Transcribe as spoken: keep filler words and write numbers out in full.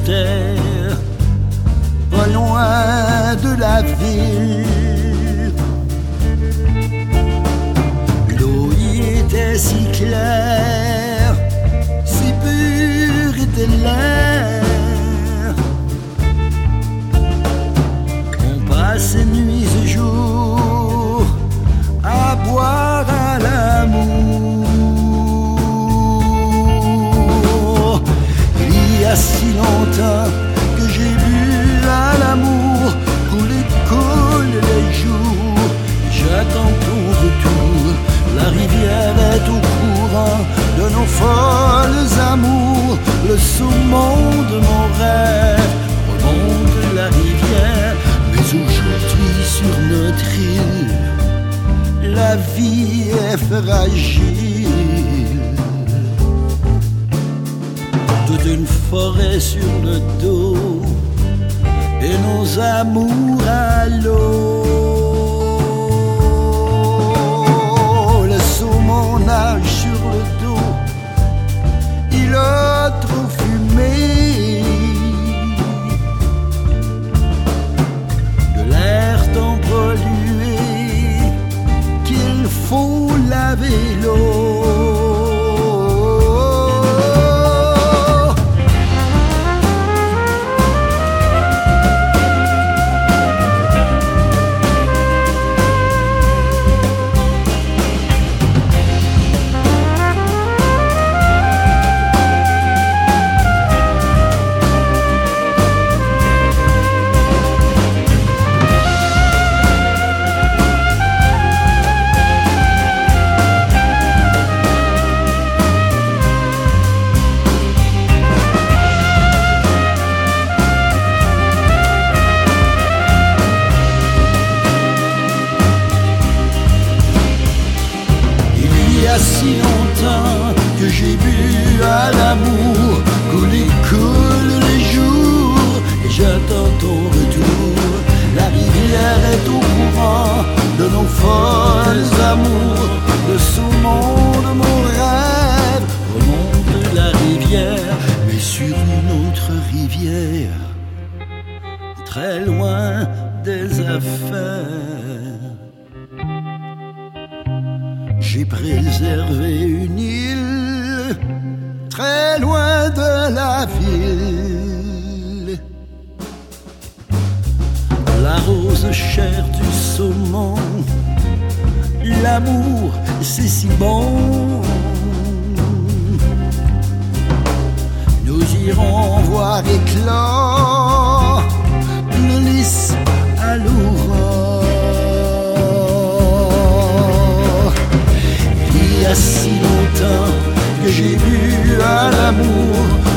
terre, pas loin de la ville. L'eau y était si claire, si pure était l'air. On passait nuits et jours à boire à l'amour. Il y a si longtemps que j'ai bu à l'amour, couler, coule les jours. J'attends ton retour, la rivière est au courant de nos folles amours. Le saumon de mon rêve remonte la rivière, mais aujourd'hui sur notre île, la vie est fragile. Toute une forêt sur le dos et nos amours à l'eau. Le saumon nage sur le dos, il a trop fumé. De l'air tant pollué qu'il faut laver l'eau. Il y a si longtemps que j'ai bu à l'amour, couler, coule les jours, et j'attends ton retour. La rivière est au courant de nos folles amours. Le saumon de mon rêve remonte la rivière, mais sur une autre rivière, très loin des affaires. J'ai préservé une île très loin de la ville. La rose chère du saumon, l'amour c'est si bon. Nous irons voir éclore le lys à l'aurore. Il y a si longtemps que j'ai bu à l'amour,